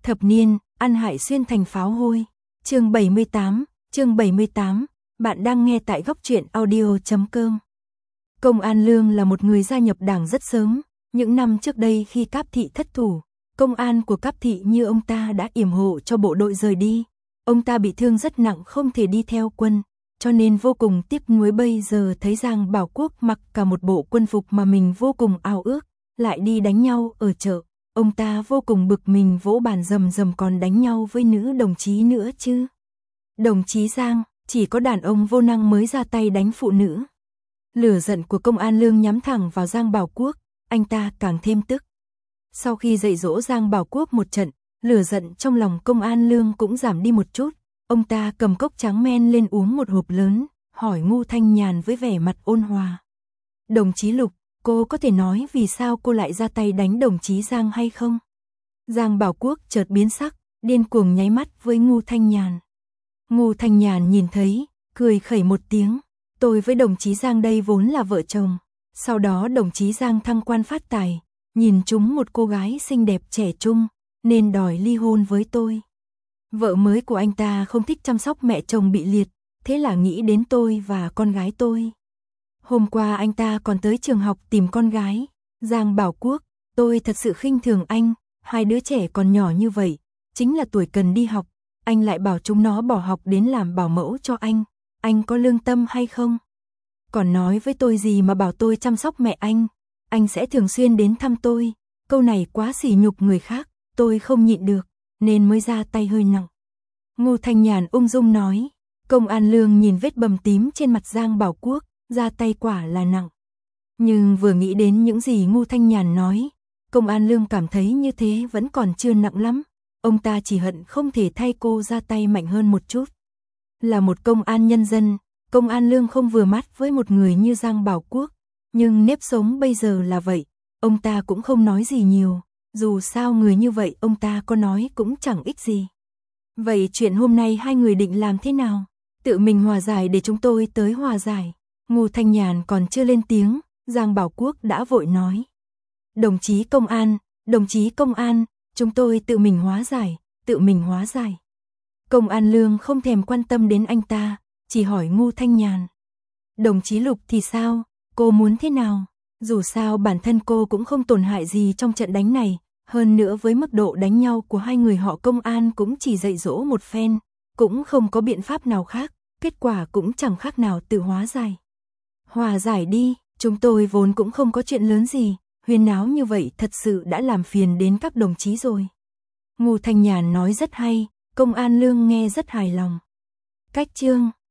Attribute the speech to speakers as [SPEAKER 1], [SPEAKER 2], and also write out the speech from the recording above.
[SPEAKER 1] Thập niên, ăn hại xuyên thành pháo hôi. Chương 78, bạn đang nghe tại góc truyện audio.com. Công An Lương là một người gia nhập đảng rất sớm, những năm trước đây khi Cáp Thị thất thủ, công an của Cáp Thị như ông ta đã yểm hộ cho bộ đội rời đi. Ông ta bị thương rất nặng không thể đi theo quân, cho nên vô cùng tiếc nuối bây giờ thấy Giang Bảo Quốc mặc cả một bộ quân phục mà mình vô cùng ao ước, lại đi đánh nhau ở chợ. Ông ta vô cùng bực mình vỗ bàn rầm rầm còn đánh nhau với nữ đồng chí nữa chứ. Đồng chí Giang, chỉ có đàn ông vô năng mới ra tay đánh phụ nữ. Lửa giận của Công An Lương nhắm thẳng vào Giang Bảo Quốc, anh ta càng thêm tức. Sau khi dạy dỗ Giang Bảo Quốc một trận, lửa giận trong lòng Công An Lương cũng giảm đi một chút. Ông ta cầm cốc trắng men lên uống một hộp lớn, hỏi Ngô Thanh Nhàn với vẻ mặt ôn hòa. Đồng chí Lục, cô có thể nói vì sao cô lại ra tay đánh đồng chí Giang hay không? Giang Bảo Quốc chợt biến sắc, điên cuồng nháy mắt với Ngô Thanh Nhàn. Ngô Thanh Nhàn nhìn thấy, cười khẩy một tiếng. Tôi với đồng chí Giang đây vốn là vợ chồng. Sau đó đồng chí Giang thăng quan phát tài, nhìn trúng một cô gái xinh đẹp trẻ trung, nên đòi ly hôn với tôi. Vợ mới của anh ta không thích chăm sóc mẹ chồng bị liệt, thế là nghĩ đến tôi và con gái tôi. Hôm qua anh ta còn tới trường học tìm con gái. Giang Bảo Quốc, tôi thật sự khinh thường anh, hai đứa trẻ còn nhỏ như vậy, chính là tuổi cần đi học, anh lại bảo chúng nó bỏ học đến làm bảo mẫu cho anh có lương tâm hay không? Còn nói với tôi gì mà bảo tôi chăm sóc mẹ anh sẽ thường xuyên đến thăm tôi, câu này quá sỉ nhục người khác, tôi không nhịn được, nên mới ra tay hơi nặng. Ngô Thanh Nhàn ung dung nói. Công An Lương nhìn vết bầm tím trên mặt Giang Bảo Quốc, ra tay quả là nặng. Nhưng vừa nghĩ đến những gì Ngô Thanh Nhàn nói, Công An Lương cảm thấy như thế vẫn còn chưa nặng lắm. Ông ta chỉ hận không thể thay cô ra tay mạnh hơn một chút. Là một công an nhân dân, Công An Lương không vừa mắt với một người như Giang Bảo Quốc. Nhưng nếp sống bây giờ là vậy, ông ta cũng không nói gì nhiều. Dù sao người như vậy ông ta có nói cũng chẳng ích gì. Vậy chuyện hôm nay hai người định làm thế nào? Tự mình hòa giải để chúng tôi tới hòa giải. Ngô Thanh Nhàn còn chưa lên tiếng, Giang Bảo Quốc đã vội nói. Đồng chí công an, chúng tôi tự mình hóa giải. Công An Lương không thèm quan tâm đến anh ta, chỉ hỏi Ngô Thanh Nhàn. Đồng chí Lục thì sao, cô muốn thế nào? Dù sao bản thân cô cũng không tổn hại gì trong trận đánh này, hơn nữa với mức độ đánh nhau của hai người họ Công An cũng chỉ dạy dỗ một phen, cũng không có biện pháp nào khác, kết quả cũng chẳng khác nào tự hóa giải. Hòa giải đi, chúng tôi vốn cũng không có chuyện lớn gì, huyên náo như vậy thật sự đã làm phiền đến các đồng chí rồi. Ngô Thanh Nhàn nói rất hay, Công An Lương nghe rất hài lòng. Cách chương